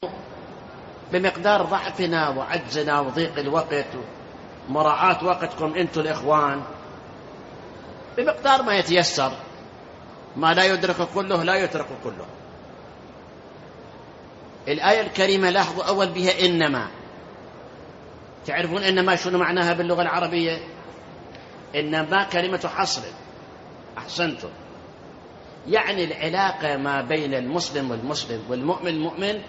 بمقدار ضعفنا وعجزنا وضيق الوقت ومراعاة وقتكم أنتم الإخوان، بمقدار ما يتيسر، ما لا يدرك كله لا يترك كله. الآية الكريمة لاحظوا أول بها إنما. تعرفون إنما شنو معناها باللغة العربية؟ إنما كلمة حصر. أحسنتم. يعني العلاقة ما بين المسلم والمسلم والمؤمن المؤمن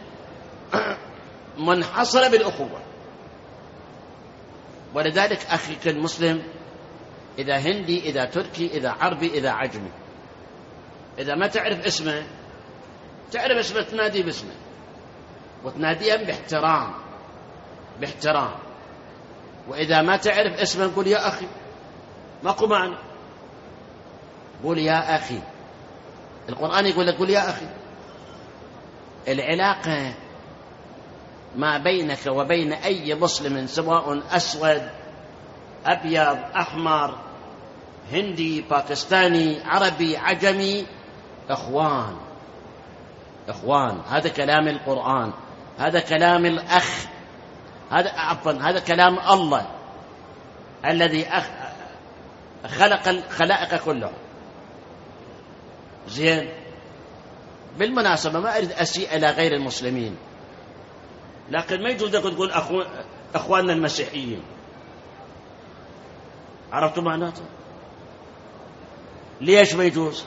منحصرة بالأخوة. ولذلك أخيك المسلم إذا هندي إذا تركي إذا عربي إذا عجمي، إذا ما تعرف اسمه تعرف اسمه تنادي باسمه وتناديهم باحترام. وإذا ما تعرف اسمه قول يا أخي، ماكو معنى، قول يا أخي. القرآن يقول لك قول يا أخي. العلاقة ما بينك وبين أي مسلم سواء أسود أبيض أحمر هندي باكستاني عربي عجمي، إخوان. هذا كلام القرآن، هذا كلام الأخ، هذا كلام الله الذي خلق الخلائق كلهم. زين، بالمناسبة ما أريد أسيء إلى غير المسلمين، لكن ما يجوز لك تقول أخواننا المسيحيين. عرفتوا معناته؟ ليش ما يجوز؟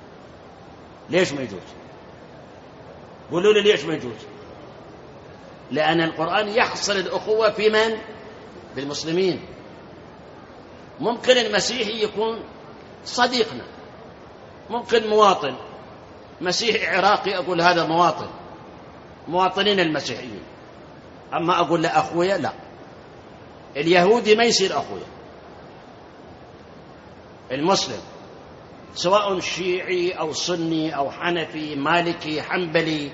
قولوا لي ليش ما يجوز؟ لأن القرآن يحصر الأخوة في من؟ بالمسلمين. ممكن المسيحي يكون صديقنا، ممكن مواطن مسيحي عراقي أقول هذا مواطنين المسيحيين، أما أقول له أخويا لا. اليهودي ما يصير أخويا. المسلم سواء شيعي أو سني أو حنفي مالكي حنبلي،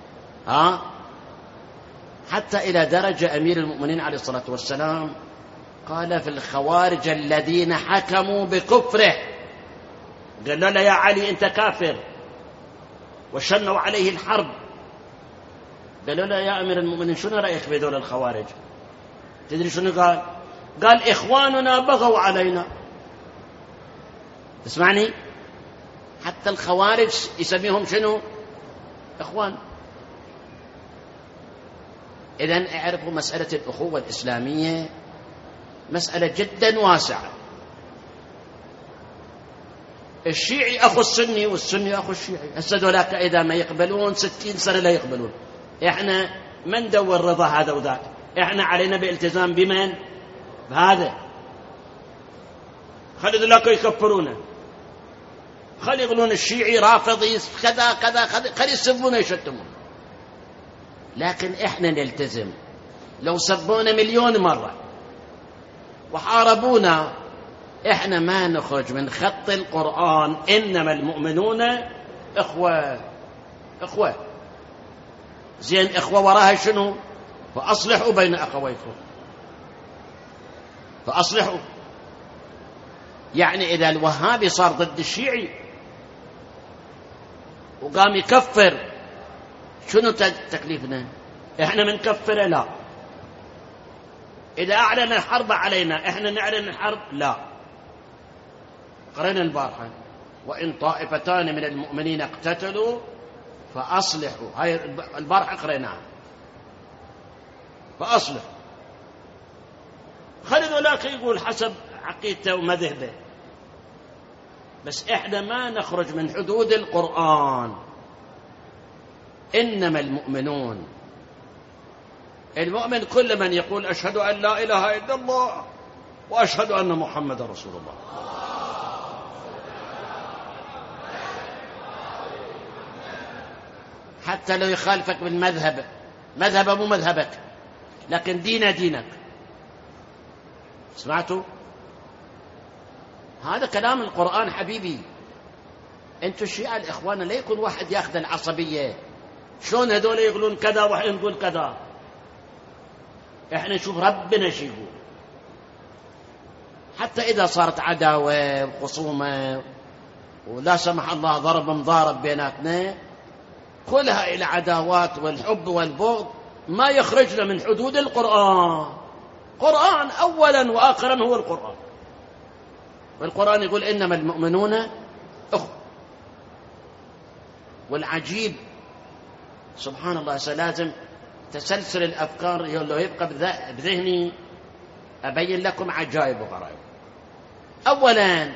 حتى إلى درجة أمير المؤمنين عليه الصلاة والسلام قال في الخوارج الذين حكموا بكفره، قال له يا علي أنت كافر، وشنوا عليه الحرب. قالوا له يا أمير المؤمنين شنو رأيك في دول الخوارج؟ تدري شنو قال؟ قال إخواننا بغوا علينا. تسمعني؟ حتى الخوارج يسميهم شنو؟ إخوان. إذن اعرفوا مسألة الأخوة الإسلامية مسألة جدا واسعة. الشيعي أخو السني والسني أخو الشيعي. هسه ذولاك إذا ما يقبلون 60 سنة لا يقبلون. إحنا ما ندور رضا هذا وذاك، إحنا علينا بالتزام بمن؟ بهذا. خلي ذولاك يكفرونا، خلي يقولون الشيعي رافضي كذا كذا، خلي يسبونا يشتمون، لكن إحنا نلتزم. لو سبونا 1,000,000 مرة وحاربونا إحنا ما نخرج من خط القرآن. إنما المؤمنون إخوة. زين، إخوة وراها شنو؟ فأصلحوا بين أخويكم. فأصلحوا. يعني إذا الوهابي صار ضد الشيعي وقام يكفر، شنو تكليفنا؟ إحنا منكفره؟ لا. إذا أعلن الحرب علينا إحنا نعلن الحرب؟ لا. قرأنا البارحة وإن طائفتان من المؤمنين اقتتلوا فأصلحوا. هاي البارحة قرأناها. فأصلحوا. خلي ذولاك يقول حسب عقيدته ومذهبه، بس إحنا ما نخرج من حدود القرآن. إنما المؤمنون، المؤمن كل من يقول أشهد أن لا إله إلا الله وأشهد أن محمد رسول الله. حتى لو يخالفك بالمذهب، مذهبه مو مذهبك، لكن دينك. سمعتوا؟ هذا كلام القرآن حبيبي. انتوا الشيعة الإخوان لا يكون واحد ياخذ العصبية، شلون هذول يقولون كذا واحد يقول كذا. احنا نشوف ربنا شو يقول. حتى إذا صارت عداوة وخصومة ولا سمح الله ضرب مضارب بيناتنا، كلها إلى عداوات والحب والبغض ما يخرجنا من حدود القرآن. قرآن أولا وآخرا هو القرآن، والقرآن يقول إنما المؤمنون أخوة. والعجيب سبحان الله لازم تسلسل الأفكار لو يبقى بذهني أبين لكم عجائب وغرائب. أولا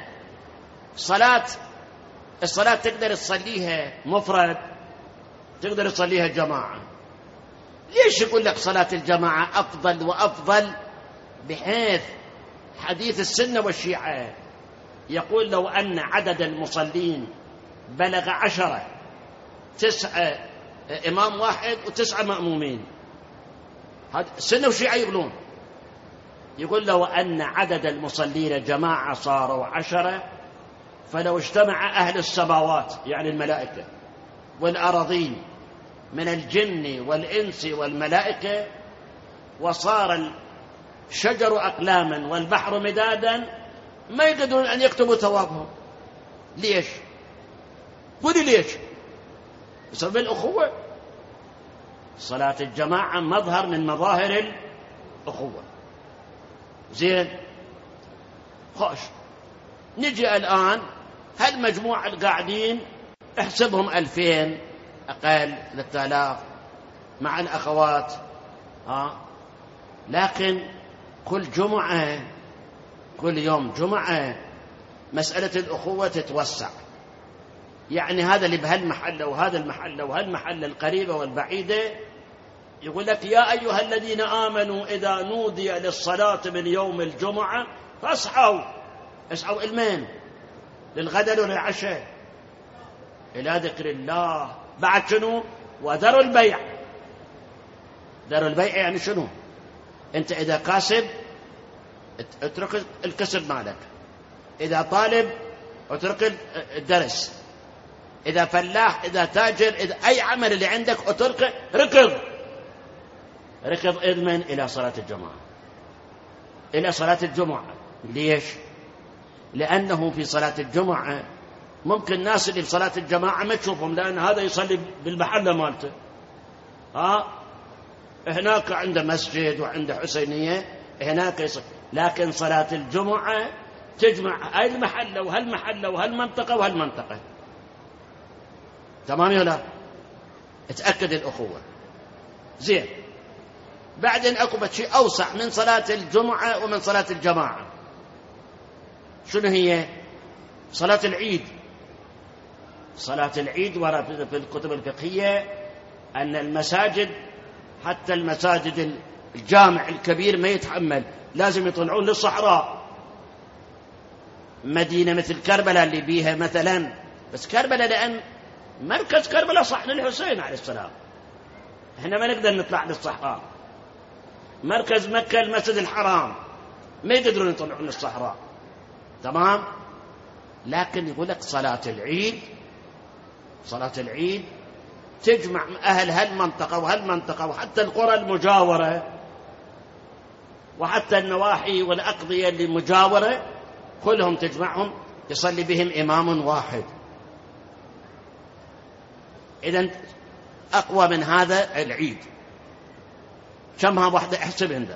الصلاة تقدر تصليها مفرد، تقدر تصليها جماعة. ليش يقول لك صلاة الجماعة أفضل وأفضل؟ بحيث حديث السنة والشيعة يقول لو أن عدد المصلين بلغ 10، 9 إمام واحد و9 مأمومين، هذا السنة والشيعة يقول لو أن عدد المصلين جماعة صاروا 10، فلو اجتمع أهل السماوات يعني الملائكة والأراضين من الجن والإنس والملائكة وصار الشجر أقلاما والبحر مدادا ما يقدرون أن يكتبوا ثوابهم. ليش؟ قولي ليش؟ بسبب الأخوة. صلاة الجماعة مظهر من مظاهر الأخوة. زين، خوش، نجي الآن هالمجموعة القاعدين احسبهم 2000 أقل 3000 مع الأخوات، لكن كل جمعة كل يوم جمعة مسألة الأخوة تتوسع. يعني هذا اللي بهالمحلة وهذا المحلة وهالمحلة القريبة والبعيدة يقول لك يا أيها الذين آمنوا إذا نودي للصلاة من يوم الجمعة فاسعوا المين للغداء وللعشاء إلى ذكر الله. بعد شنو؟ وذروا البيع. ذروا البيع يعني شنو؟ أنت إذا كاسب اترك الكسب مالك، إذا طالب اترك الدرس، إذا فلاح، إذا تاجر، إذا أي عمل اللي عندك اتركه. ركض إذمن إلى صلاة الجماعة، إلى صلاة الجمعة. ليش؟ لأنه في صلاة الجمعة ممكن الناس اللي في صلاة الجماعة ما تشوفهم، لأن هذا يصلي بالمحلة مالته، هناك عنده مسجد وعنده حسينية هناك يصلي. لكن صلاة الجمعة تجمع هاي المحلة وهالمحلة وهالمنطقة وهالمنطقة. تمام ولا؟ اتأكد الأخوة. زين، بعدين أكو شيء أوسع من صلاة الجمعة ومن صلاة الجماعة. شنو هي؟ صلاة العيد. صلاة العيد ورد في الكتب الفقهية أن المساجد، حتى المساجد الجامع الكبير ما يتحمل، لازم يطلعون للصحراء. مدينة مثل كربلاء اللي بيها مثلا، بس كربلاء لأن مركز كربلاء صحن الحسين عليه السلام، احنا ما نقدر نطلع للصحراء. مركز مكة المسجد الحرام ما يقدرون يطلعون للصحراء. تمام؟ لكن يقول لك صلاة العيد تجمع أهل هالمنطقة وهالمنطقة وحتى القرى المجاورة وحتى النواحي والأقضية اللي مجاورة كلهم تجمعهم، يصلي بهم إمام واحد. إذن أقوى من هذا العيد. كمها واحدة احسب عندنا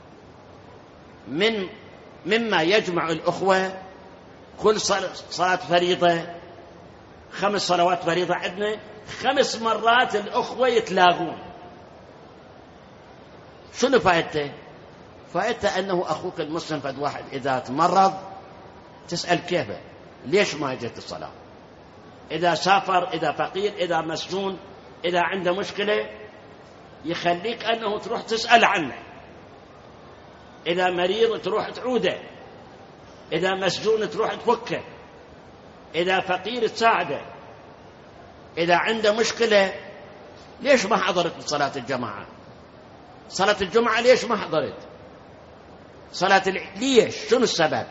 مما يجمع الأخوة كل صلاة فريضة، 5 صلوات فريضة عندنا 5 مرات الأخوة يتلاقون. شنو فائدته؟ فائدته أنه أخوك المسلم فد واحد إذا تمرض تسأل كيفه، ليش ما جت الصلاة؟ إذا سافر، إذا فقير، إذا مسجون، إذا عنده مشكلة يخليك أنه تروح تسأل عنه. إذا مريض تروح تعوده، إذا مسجون تروح تفكه، إذا فقير تساعده، إذا عنده مشكلة. ليش ما حضرت صلاة الجماعة؟ صلاة الجمعة ليش ما حضرت؟ ليش؟ شنو السبب؟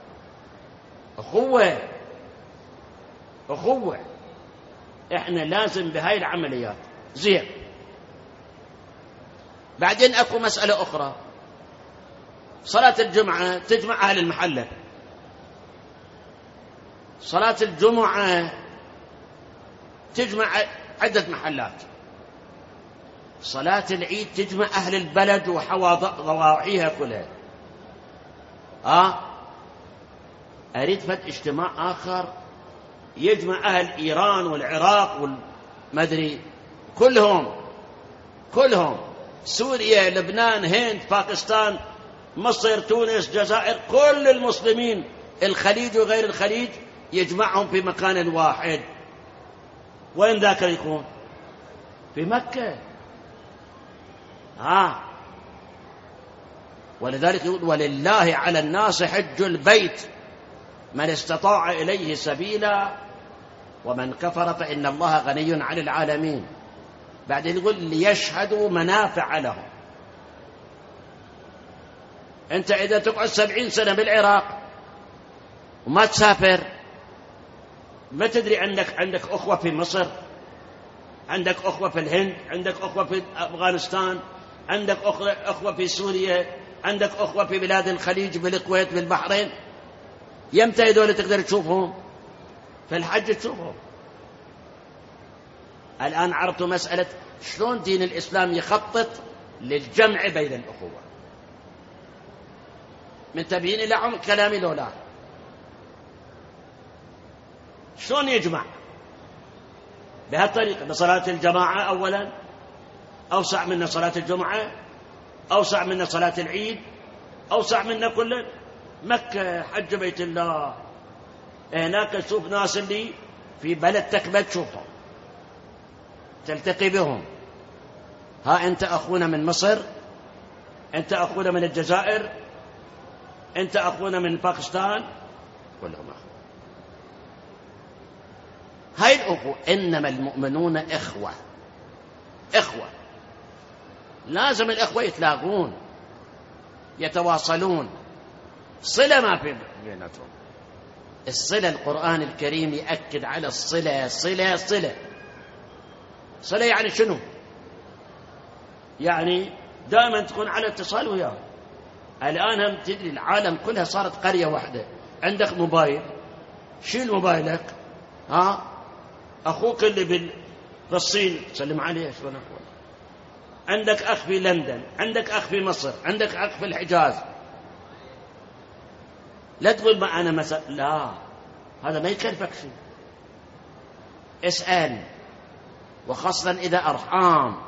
أخوة. إحنا لازم بهاي العمليات. زين، بعدين أكو مسألة أخرى. صلاة الجمعة تجمع أهل المحلة، صلاة الجمعة تجمع عدة محلات. صلاة العيد تجمع أهل البلد وضواحيها كلها. أريد فد اجتماع آخر يجمع أهل إيران والعراق والمدري كلهم، سوريا، لبنان، هند، باكستان، مصر، تونس، جزائر، كل المسلمين، الخليج وغير الخليج، يجمعهم في مكان واحد. وين ذاك يكون؟ في مكة. ولذلك يقول ولله على الناس حج البيت من استطاع إليه سبيلا ومن كفر فإن الله غني عن العالمين. بعدين يقول ليشهدوا منافع لهم. أنت إذا تقعد 70 سنة بالعراق وما تسافر، ما تدري عندك أخوة في مصر، عندك أخوة في الهند، عندك أخوة في أفغانستان، عندك أخوة في سوريا، عندك أخوة في بلاد الخليج، بالكويت، بالبحرين. يمتى هذول تقدر تشوفهم؟ في الحج تشوفهم. الآن عرفتوا مسألة شلون دين الإسلام يخطط للجمع بين الأخوة. منتبهين إلى عمق كلامي لو لا؟ شلون يجمع؟ بهالطريقة، بصلاة الجماعة أولا، أوسع منا صلاة الجمعة، أوسع منا صلاة العيد، أوسع منا كل مكة، حج بيت الله. هناك تشوف ناس اللي في بلدتك ما تشوفهم، تلتقي بهم. أنت أخونا من مصر، أنت أخونا من الجزائر، أنت أخونا من باكستان، كلهم أخوة. هاي الأخوة. إنما المؤمنون إخوة. لازم الإخوة يتلاقون، يتواصلون، صلة ما في بيناتهم. الصلة، القرآن الكريم يأكد على الصلة. صلة يعني شنو؟ يعني دائما تكون على اتصال وياه. الآن هم تدري العالم كلها صارت قرية واحدة. عندك موبايل، شيل موبايلك، أخوك اللي في الصين سلم عليه، شلون أخوك؟ عندك أخ في لندن، عندك أخ في مصر، عندك أخ في الحجاز. لا تقول ما أنا مثلا، لا، هذا ما يكلفك شيء. اسأل، وخاصة إذا أرحام.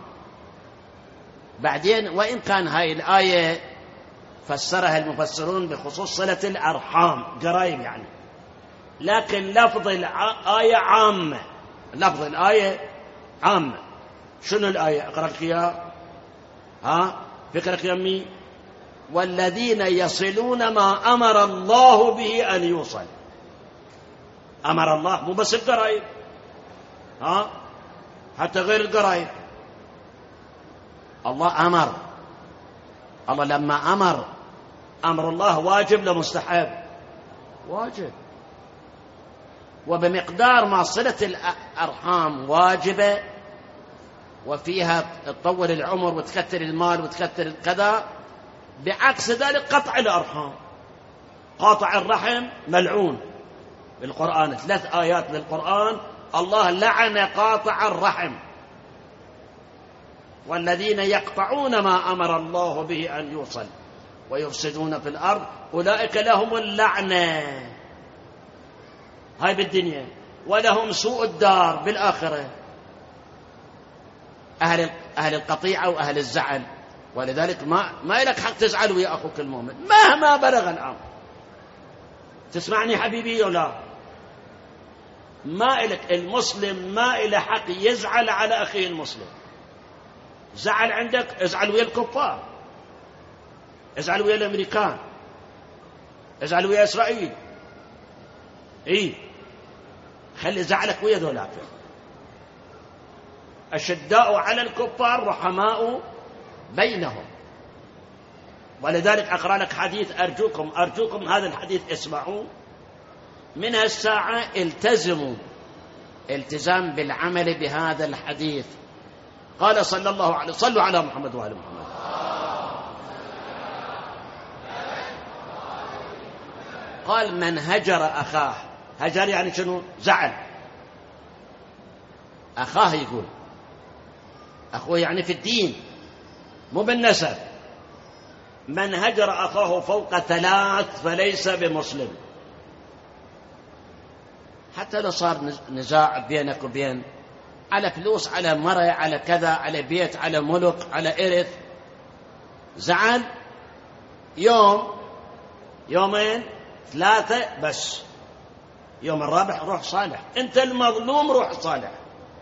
بعدين وإن كان هاي الآية فسرها المفسرون بخصوص صلة الأرحام، قرايب يعني، لكن لفظ الآية عامة. لفظ الآية عامة. شنو الآية؟ أقرأ لك إياها. فكرك يمي. والذين يصلون ما أمر الله به أن يوصل. أمر الله، مو بس القرايب، حتى غير القرايب. الله أمر. الله لما أمر الله واجب لمستحب؟ واجب. وبمقدار ما صلة الأرحام واجبة وفيها تطول العمر وتكثر المال وتكثر الكذا، بعكس ذلك قطع الأرحام، قاطع الرحم ملعون بالقرآن. 3 آيات للقرآن الله لعن قاطع الرحم. والذين يقطعون ما أمر الله به أن يوصل ويفسدون في الأرض أولئك لهم اللعنة، هاي بالدنيا، ولهم سوء الدار بالآخرة. أهل القطيعة وأهل الزعل. ولذلك ما لك حق تزعل ويا أخوك المؤمن مهما بلغ الأمر. تسمعني حبيبي ولا؟ ما لك، المسلم ما له حق يزعل على أخيه المسلم. زعل عندك، ازعل ويا الكفار، ازعل ويا الأمريكان، ازعل ويا إسرائيل، خلي زعلك ويا ذولاك. أشداء على الكفار رحماء بينهم. ولذلك أقرأ لك حديث، أرجوكم هذا الحديث اسمعوا من الساعة، التزموا التزام بالعمل بهذا الحديث. قال صلى الله عليه وسلم: صلوا على محمد وآل محمد. قال: من هجر أخاه، هجر يعني شنو؟ زعل. أخاه يقول أخوه يعني في الدين مو بالنسب. من هجر أخاه فوق 3 فليس بمسلم. حتى لو صار نزاع بينك وبين على فلوس، على مرة، على كذا، على بيت، على ملك، على إرث، زعل يوم 2 3 بس، يوم الرابع روح صالح. أنت المظلوم روح صالح.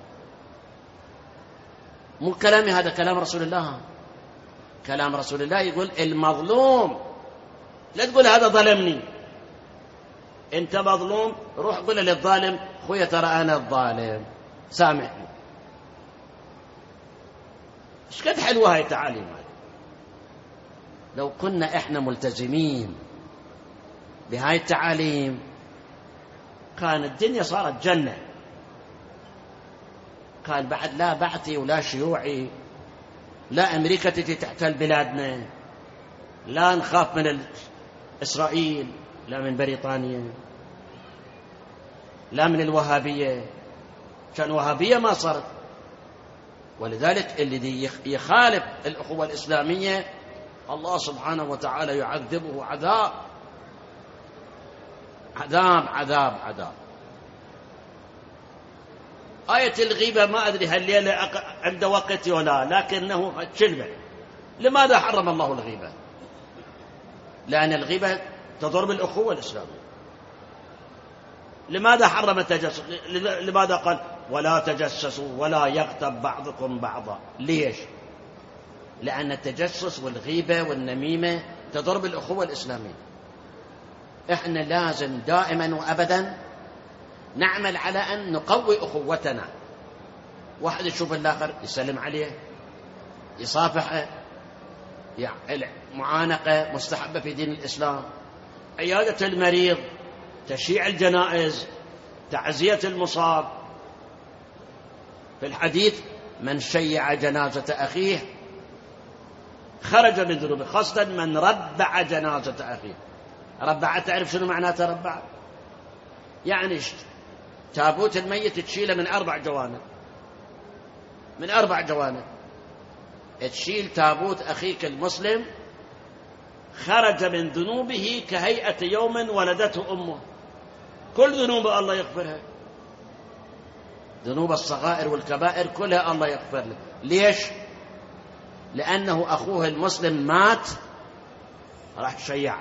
مو كلامي هذا، كلام رسول الله. كلام رسول الله يقول المظلوم، لا تقول هذا ظلمني. أنت مظلوم روح قل للظالم خويا ترى أنا الظالم سامحني. ايش قد حلوة هاي التعاليم. لو كنا احنا ملتزمين بهاي التعاليم كان الدنيا صارت جنة. كان بعد لا بعثي ولا شيوعي، لا أمريكا تجي تحتل بلادنا، لا نخاف من إسرائيل، لا من بريطانيا، لا من الوهابية. كان وهابية ما صارت. ولذلك اللي يخالف الأخوة الإسلامية الله سبحانه وتعالى يعذبه عذاب عذاب عذاب عذاب. آية الغيبة ما أدري هل الليلة عند وقت ولا، لكنه كلمة. لماذا حرم الله الغيبة؟ لأن الغيبة تضر بالأخوة الإسلامية. لماذا حرم التجسس؟ لماذا قال ولا تجسسوا ولا يغتب بعضكم بعضا؟ ليش؟ لأن التجسس والغيبة والنميمة تضر بالأخوة الإسلامية. إحنا لازم دائما وأبدا نعمل على أن نقوي أخوتنا. واحد يشوف الآخر يسلم عليه، يصافحه، معانقة مستحبة في دين الإسلام، عيادة المريض، تشييع الجنائز، تعزية المصاب. في الحديث من شيع جنازة أخيه خرج من ذنوبه، خاصة من ربع جنازة أخيه. ربع، تعرف شنو معناته ربع؟ يعني تابوت الميت تشيله من 4 جوانب، من 4 جوانب. تشيل تابوت أخيك المسلم خرج من ذنوبه كهيئة يوم ولدته أمه. كل ذنوب الله يغفرها، ذنوب الصغائر والكبائر كلها الله يغفر له. ليش؟ لأنه أخوه المسلم مات راح تشيعه.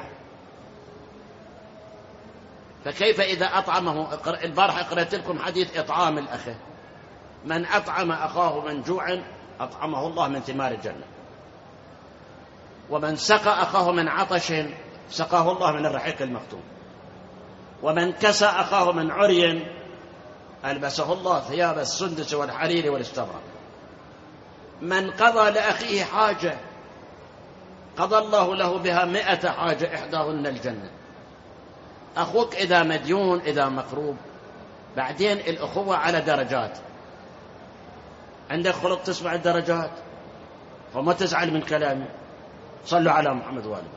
فكيف إذا أطعمه؟ البارحة قرأت لكم حديث إطعام الأخ. من أطعم أخاه من جوع أطعمه الله من ثمار الجنة، ومن سقى أخاه من عطش سقاه الله من الرحيق المختوم، ومن كسى أخاه من عري ألبسه الله ثياب السندس والحرير والاستبرق. من قضى لأخيه حاجة قضى الله له بها 100 حاجة إحداهن الجنة. أخوك إذا مديون، إذا مكروب، بعدين الأخوة على درجات. عندك خلق تسمع الدرجات فما تزعل من كلامي. صلوا على محمد وآله.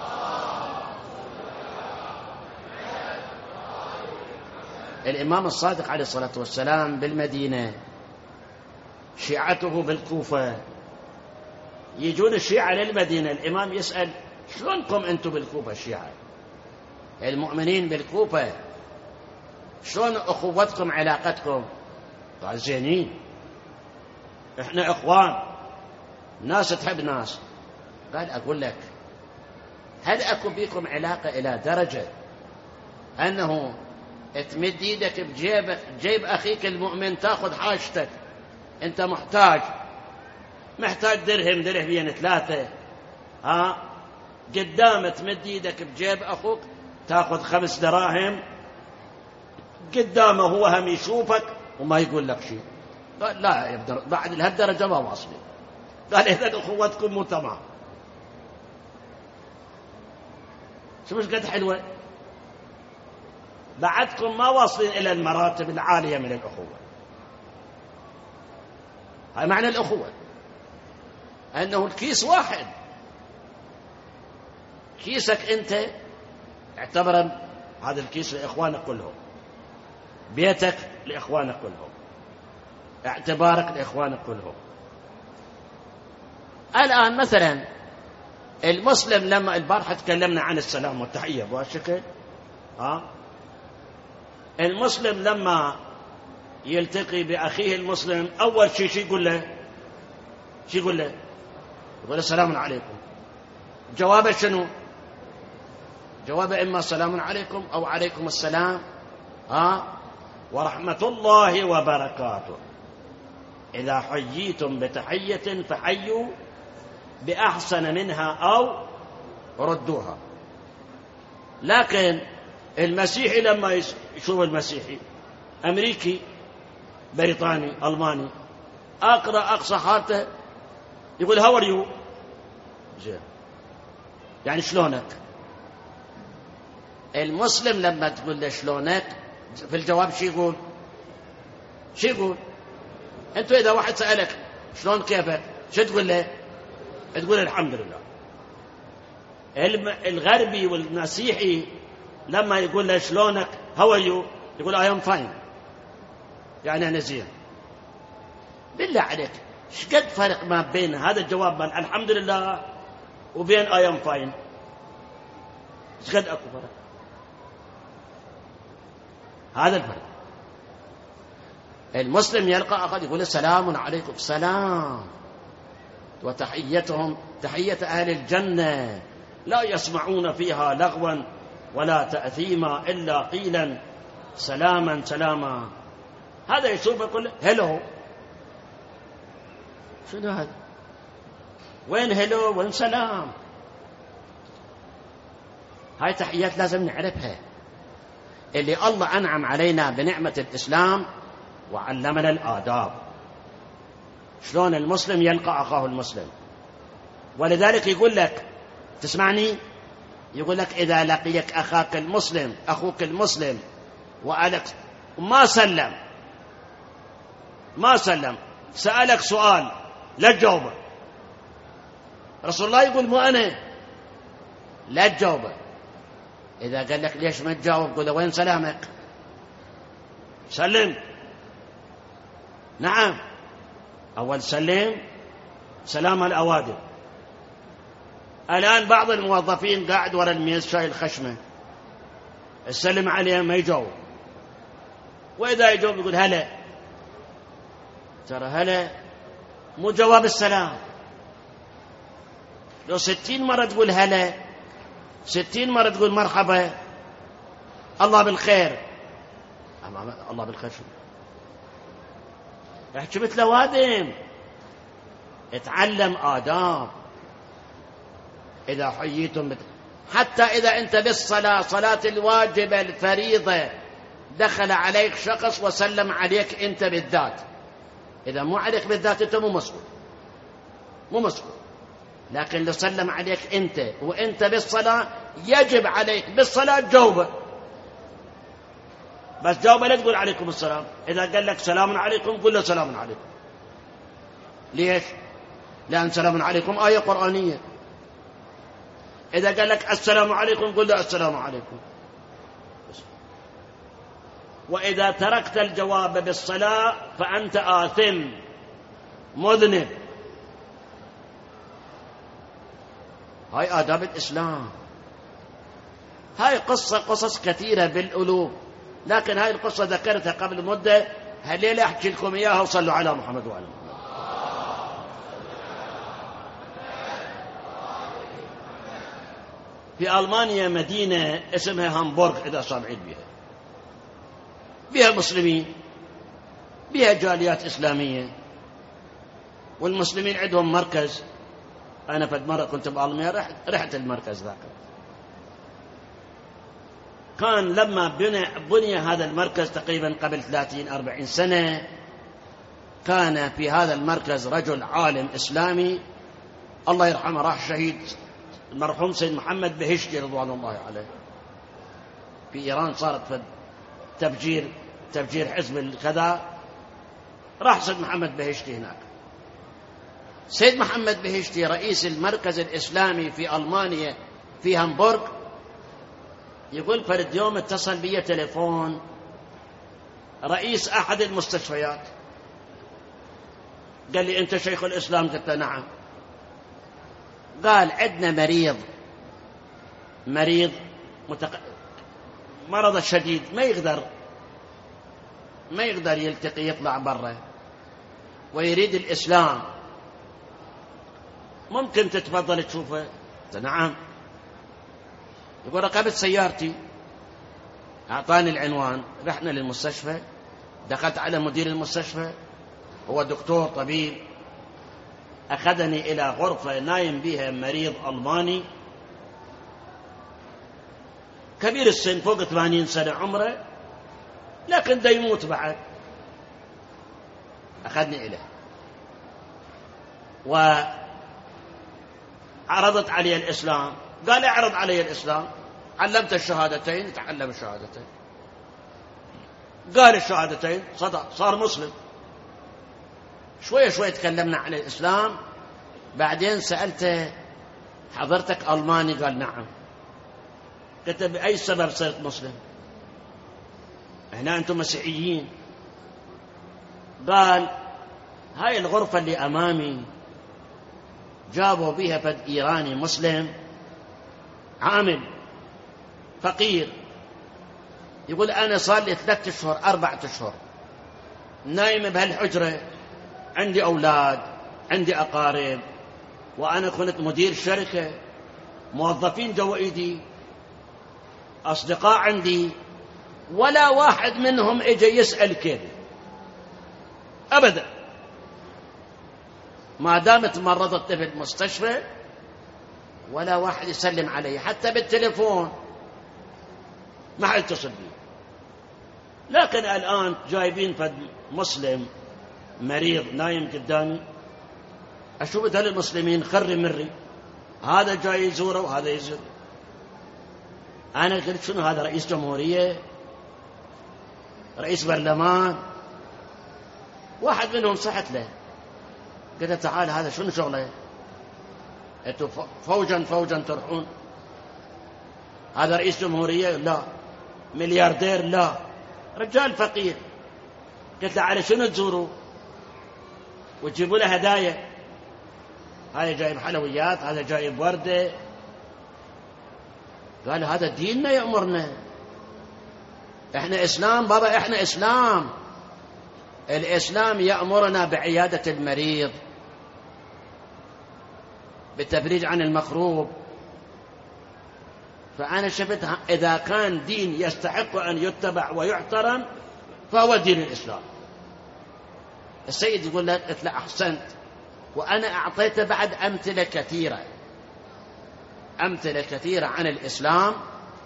الإمام الصادق عليه الصلاة والسلام بالمدينة، شيعته بالكوفة، يجون الشيعة للمدينة. الإمام يسأل شلونكم أنتم بالكوفة الشيعة؟ المؤمنين بالكوفة شلون أخوتكم علاقتكم؟ قال زينين، إحنا إخوان، ناس تحب ناس. قال أقول لك، هل أكو بيكم علاقة إلى درجة أنه تمد يدك بجيب أخيك المؤمن تأخذ حاجتك؟ أنت محتاج درهمين 3، قدام تمد يدك بجيب أخوك تأخذ 5 دراهم قدامه، هو هم يشوفك وما يقول لك شيء. قال لا يقدر، بعد لهالدرجة ما واصلين. قال إذن أخوتكم مو تمام. شو مش قد حلوة؟ بعدكم ما واصلين إلى المراتب العالية من الأخوة. هاي معنى الأخوة، أنه الكيس واحد. كيسك أنت اعتبر هذا الكيس لإخوانك كلهم، بيتك لإخوانك كلهم، اعتبارك لإخوانك كلهم. الآن مثلا المسلم لما البارحة تكلمنا عن السلام والتحية بهالشكل، المسلم لما يلتقي بأخيه المسلم أول شيء يقول له؟ يقول له السلام عليكم. جوابه شنو؟ جوابه إما السلام عليكم أو عليكم السلام ورحمة الله وبركاته. إذا حييتم بتحية فحيوا بأحسن منها أو ردوها. لكن المسيحي لما يشوف المسيحي أمريكي بريطاني ألماني أقرأ أقصى حالته يقول how are you، يعني شلونك. المسلم لما تقول له شلونك في الجواب شو يقول؟ أنتوا إذا واحد سألك شلون كيفك شو تقول له؟ تقول الحمد لله. الغربي والمسيحي لما يقول له شلونك how are you يقول I am fine، يعني أنا زين. بالله عليك شقد فرق ما بين هذا الجواب من الحمد لله وبين I am fine؟ شقد أكو فرق؟ هذا الفرق. المسلم يلقى أخذ يقول السلام عليكم، سلام، وتحيتهم تحية أهل الجنة لا يسمعون فيها لغوا ولا تأثيما إلا قيلا سلاما سلاما. هذا يشوفه كله هلو. شنو هذا؟ وين هلو وين سلام؟ هاي تحيات لازم نعرفها. اللي الله أنعم علينا بنعمة الإسلام وعلمنا الآداب، شلون المسلم يلقى أخاه المسلم. ولذلك يقول لك تسمعني، يقول لك إذا لقيك أخاك المسلم أخوك المسلم وألك ما سلم سألك سؤال لا تجاوبه. رسول الله يقول مو أنا، لا تجاوبه. إذا قال لك ليش ما تجاوب قل له وين سلامك؟ سلم. نعم، أول سلم سلام الأوادم. الآن بعض الموظفين قاعد وراء الميز شايل خشمه، السلم عليه ما يجاوب، وإذا يجاوب يقول هلا. ترى هلا مو جواب السلام. لو 60 مرة تقول هلا، 60 مرة تقول مرحبا، الله بالخير، الله بالخير شو يحكي مثل وادم. اتعلم آداب. إذا حييتم حتى إذا أنت بالصلاة صلاة الواجبة الفريضة دخل عليك شخص وسلم عليك أنت بالذات، إذا مو عليك بالذات أنت مو مسؤول. لكن لو سلم عليك أنت وأنت بالصلاة يجب عليك بالصلاة جاوبه، بس جاوبه لا تقول عليكم السلام. إذا قال لك سلام عليكم قل له سلام عليكم. ليش؟ لأن سلام عليكم آية قرآنية. إذا قال لك السلام عليكم قل له السلام عليكم. وإذا تركت الجواب بالصلاة فأنت آثم مذنب. هاي آداب الإسلام. هاي قصص كثيرة بالألوف، لكن هاي القصة ذكرتها قبل مدة، هالليلة أحكي لكم إياها وصلوا على محمد وعلى محمد. في ألمانيا مدينة اسمها هامبورغ، إذا سامعين بها مسلمين، بها جاليات إسلامية، والمسلمين عندهم مركز. أنا فد مرة كنت بألمانيا رحت المركز ذاك. كان لما بني هذا المركز تقريبا قبل 30-40 سنة، كان في هذا المركز رجل عالم إسلامي الله يرحمه، راح شهيد، المرحوم سيد محمد بهشتي رضوان الله عليه. في إيران صارت تفجير حزب الكذا، راح سيد محمد بهشتي هناك. سيد محمد بهشتي رئيس المركز الإسلامي في ألمانيا في هامبورغ، يقول فرد يوم اتصل بي تليفون رئيس أحد المستشفيات، قال لي أنت شيخ الإسلام؟ قلت له نعم. قال عندنا مريض مرض شديد، ما يقدر يلتقي يطلع برا ويريد الإسلام، ممكن تتفضل تشوفه؟ قلت نعم. يقول ركبت سيارتي، أعطاني العنوان، رحنا للمستشفى، دخلت على مدير المستشفى، هو دكتور طبيب، أخذني إلى غرفة نايم بها مريض ألماني كبير السن، فوق 80 سنة عمره، لكن دا يموت بعد. أخذني إليه وعرضت علي الإسلام. قال اعرض علي الإسلام. علمت الشهادتين، تعلم الشهادتين، قال الشهادتين، صدق، صار مسلم. شوية شوية تكلمنا عن الإسلام. بعدين سألته حضرتك ألماني؟ قال نعم. قلت بأي سبب صرت مسلم؟ هنا أنتم مسيحيين. قال هاي الغرفة اللي أمامي جابوا بها فد إيراني مسلم عامل فقير، يقول أنا صار لي 3 أشهر 4 أشهر نايم بهالحجرة، عندي أولاد، عندي أقارب، وأنا كنت مدير شركة، موظفين جوا إيدي، أصدقاء عندي، ولا واحد منهم إجا يسأل كيف أبدا. ما دامت مرضت في المستشفى ولا واحد يسلم علي، حتى بالتليفون ما حد يتصل بي. لكن الآن جايبين فد مسلم مريض نايم قدامي، أشوف هذول المسلمين خري مري، هذا جاي يزوره وهذا يزور. أنا قلت شنو هذا، رئيس جمهورية، رئيس برلمان؟ واحد منهم صحت له، قلت تعال هذا شنو شغله؟ أنتوا فوجا تروحون؟ هذا رئيس جمهورية؟ لا. ملياردير؟ لا. رجال فقير. قلت له على شنو تزوروا وتجيبوا له هدايا؟ هذا جايب حلويات، هذا جايب وردة. قال هذا ديننا يأمرنا، احنا إسلام بابا، احنا إسلام، الإسلام يأمرنا بعيادة المريض، بالتفريج عن المكروب. فأنا شفت إذا كان دين يستحق أن يتبع ويحترم فهو دين الإسلام. السيد يقول له أحسنت. وأنا أعطيته بعد أمثلة كثيرة عن الإسلام،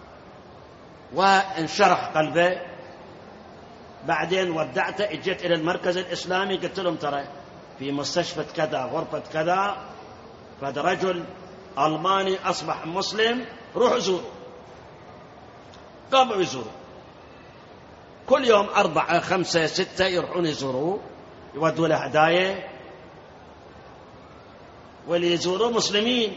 وانشرح قلبه. بعدين ودعته، اجيت إلى المركز الإسلامي، قلت لهم ترى في مستشفى كذا غرفة كذا فهذا رجل ألماني أصبح مسلم، روحوا زوروا. قاموا يزوروا كل يوم 4 5 6 يروحون يزوروه، يودوا له هدايا، واللي يزوروه مسلمين.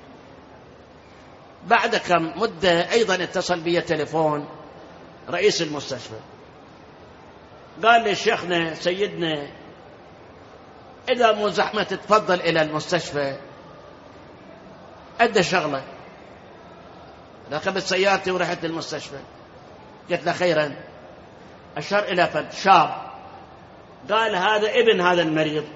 بعد كم مدة أيضا اتصل بي تليفون رئيس المستشفى، قال لي شيخنا سيدنا إذا مو زحمة تتفضل إلى المستشفى، أدى شغلة. ركبت سيارتي ورحت للمستشفى. قلت له خيرا. أشار إلى فد شاب، قال هذا ابن هذا المريض،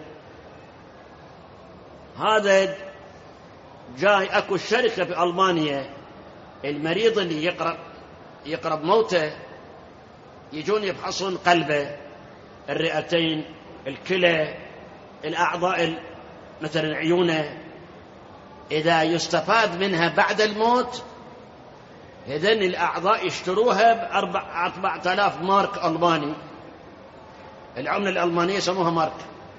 هذا جاي أكو الشركة في ألمانيا، المريض اللي يقرب موته يجون يفحصون قلبه، الرئتين، الكلى، الأعضاء مثلا عيونه، إذا يستفاد منها بعد الموت إذن الأعضاء يشتروها ب4000 مارك ألماني، العملة الألمانية يسموها مارك،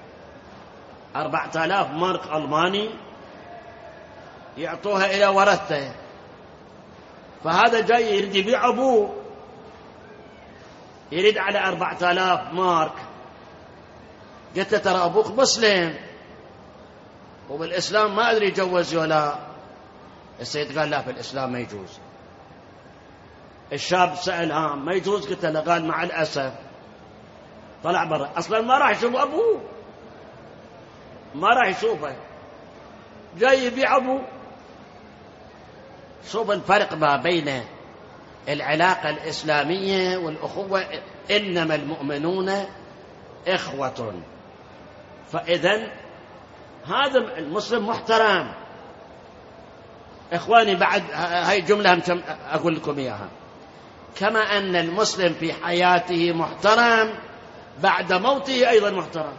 4000 مارك ألماني يعطوها إلى ورثته. فهذا جاي يريد يبيع أبوه، يريد على 4000 مارك. قلت ترى أبوك مسلم وبالإسلام ما أدري يجوز ولا. السيد قال لا، في الإسلام ما يجوز. الشاب سأل ما يجوز؟ قلت له، قال مع الأسف. طلع برا، أصلا ما راح يشوف أبوه، ما راح يشوفه، جاي يبيع أبوه. شوف الفرق ما بين العلاقة الإسلامية والأخوة. إنما المؤمنون إخوة. فإذن هذا المسلم محترم. إخواني، بعد هاي جملة أقول لكم إياها. كما أن المسلم في حياته محترم، بعد موته أيضا محترم.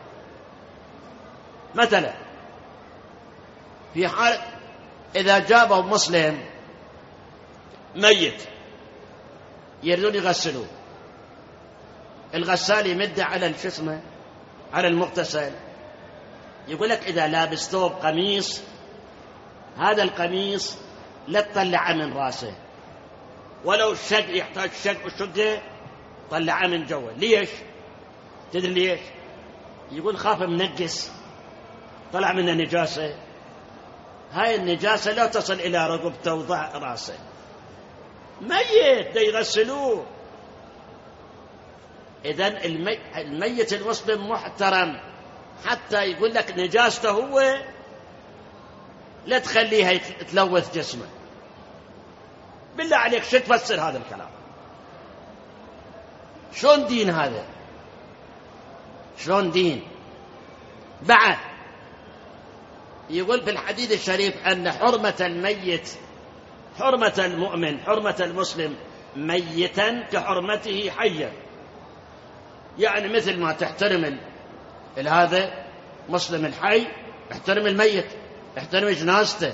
مثلا في حال إذا جابوا مسلم ميت يريدون يغسلوه، الغسال يمد على الجسم، على المغتسل، يقول لك إذا لابس ثوب قميص، هذا القميص لا تطلعه من راسه، ولو الشق يحتاج شق وشقه طلعه من جوا. ليش؟ تدري ليش؟ يقول خاف منقص، طلع منه نجاسة، هاي النجاسة لا تصل إلى رقبته وضع راسه. ميت دا يغسلوه. إذن الميت المسلم محترم، حتى يقول لك نجاسته هو لا تخليها تلوث جسمه. بالله عليك شو تفسر هذا الكلام؟ شلون دين هذا؟ شلون دين؟ بعد يقول في الحديث الشريف أن حرمة الميت، حرمة المؤمن، حرمة المسلم ميتا كحرمته حيا. يعني مثل ما تحترم هذا مسلم الحي، احترم الميت، احترم جنازته.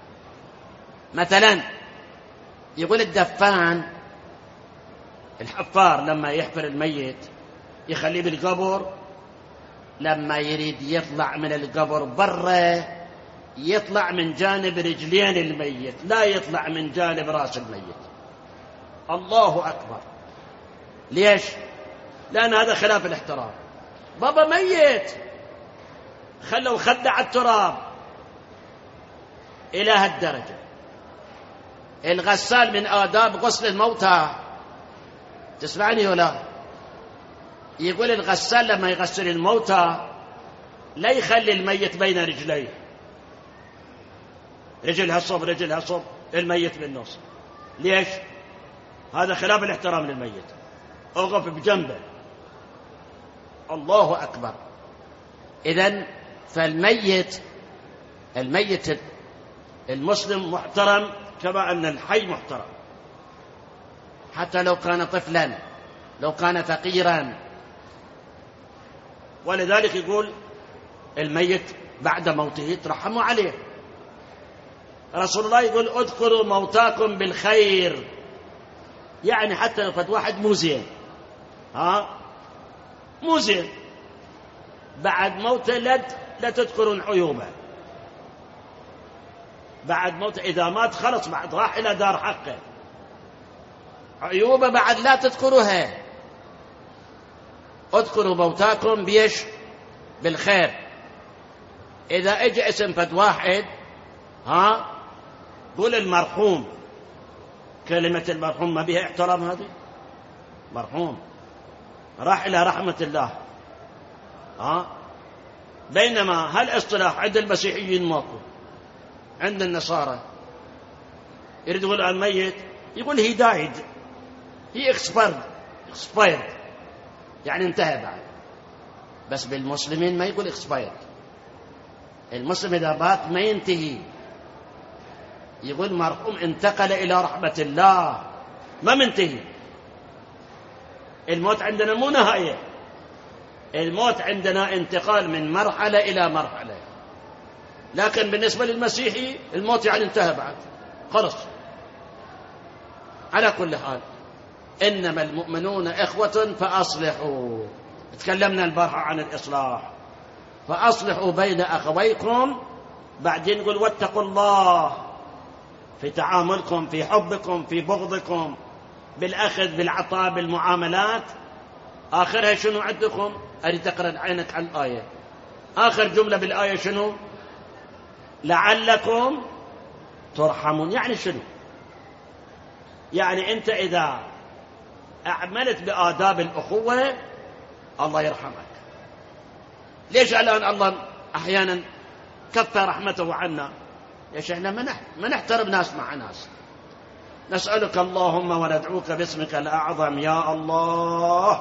مثلا يقول الدفان، الحفار لما يحفر الميت يخليه بالقبر، لما يريد يطلع من القبر برا يطلع من جانب رجلين الميت، لا يطلع من جانب راس الميت. الله أكبر. ليش؟ لأن هذا خلاف الاحترام. بابا ميت، خلوا خده على التراب. إلى هالدرجة. الغسال من آداب غسل الموتى، تسمعني ولا؟ يقول الغسال لما يغسل الموتى لا يخلي الميت بين رجليه، رجلها صب رجلها صب، الميت بالنص. ليش؟ هذا خلاف الاحترام للميت. أوقف بجنبه. الله أكبر. إذن فالميت المسلم محترم كما أن الحي محترم، حتى لو كان طفلا، لو كان فقيرا. ولذلك يقول الميت بعد موته ترحموا عليه. رسول الله يقول اذكروا موتاكم بالخير. يعني حتى لو فد واحد مو زين، مو زين، بعد موته لا تذكرون عيوبه. بعد موته إذا مات خلص، بعد راح إلى دار حقه، عيوبه بعد لا تذكروها. اذكروا موتاكم بيش؟ بالخير. إذا اجى اسم فد واحد قول المرحوم. كلمة المرحوم ما بها احترام، هذه مرحوم راح إلى رحمة الله. بينما هالاصطلاح عند المسيحيين ماكو، عند النصارى يريد يقول عن الميت، يقول he died، he expired، يعني انتهى بعد. بس بالمسلمين ما يقول expired. المسلم إذا مات ما ينتهي، يقول مرحوم انتقل إلى رحمة الله، ما منتهي. الموت عندنا مو نهاية، الموت عندنا انتقال من مرحلة إلى مرحلة. لكن بالنسبة للمسيحي الموت يعني انتهى بعد، خلص. على كل حال، إنما المؤمنون إخوة فأصلحوا. تكلمنا البارحة عن الإصلاح، فأصلحوا بين أخويكم. بعدين نقول واتقوا الله في تعاملكم، في حبكم، في بغضكم، بالأخذ بالعطاء، بالمعاملات. آخرها شنو عندكم؟ أريد تقرأ عينك على الآية. آخر جملة بالآية شنو؟ لعلكم ترحمون. يعني شنو؟ يعني أنت إذا أعملت بآداب الأخوة الله يرحمك. ليش الآن الله أحيانا كف رحمته عنا. يا شيخنا ما نحترم ناس مع ناس. نسألك اللهم وندعوك باسمك الأعظم يا الله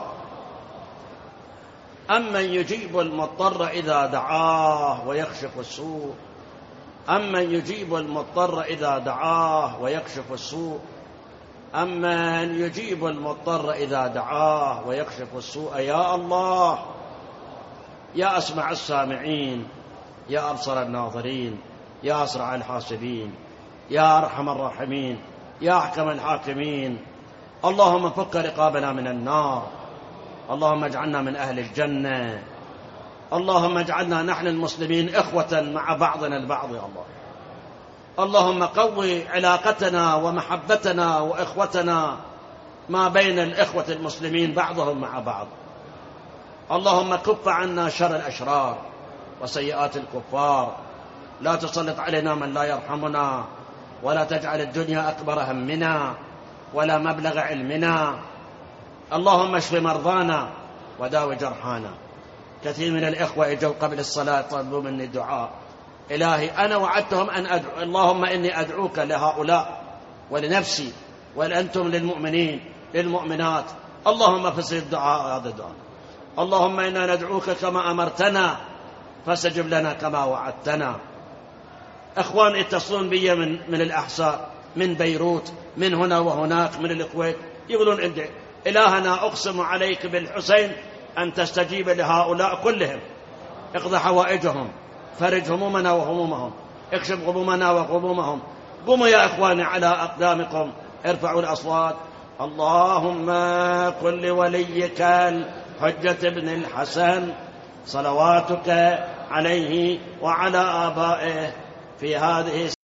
أمن يجيب المضطر إذا دعاه ويكشف السوء، أمن يجيب المضطر إذا دعاه ويكشف السوء، أمن يجيب المضطر إذا دعاه ويكشف السوء. يا الله يا أسمع السامعين، يا أبصر الناظرين، يا أسرع الحاسبين، يا أرحم الراحمين، يا أحكم الحاكمين. اللهم فك رقابنا من النار، اللهم اجعلنا من أهل الجنة، اللهم اجعلنا نحن المسلمين إخوة مع بعضنا البعض يا الله. اللهم قوي علاقتنا ومحبتنا وإخوتنا ما بين الإخوة المسلمين بعضهم مع بعض. اللهم كف عنا شر الأشرار وسيئات الكفار، لا تسلط علينا من لا يرحمنا، ولا تجعل الدنيا أكبر همنا ولا مبلغ علمنا. اللهم اشف مرضانا وداوي جرحانا. كثير من الإخوة اجوا قبل الصلاة طلبوا مني دعاء. إلهي أنا وعدتهم أن أدعو، اللهم إني أدعوك لهؤلاء ولنفسي ولأنتم للمؤمنين للمؤمنات. اللهم فسر الدعاء هذا الدعاء. اللهم إنا ندعوك كما أمرتنا فاستجب لنا كما وعدتنا. أخوان يتصلون بي من الأحساء، من بيروت، من هنا وهناك، من الكويت، يقولون عندي إلهنا أقسم عليك بالحسين أن تستجيب لهؤلاء كلهم، اقضي حوائجهم، فرج همومنا وهمومهم، اكشف غمومنا وغمومهم. قوموا يا إخواني على أقدامكم، ارفعوا الأصوات. اللهم كن لوليك الحجة بن الحسن صلواتك عليه وعلى آبائه في هذه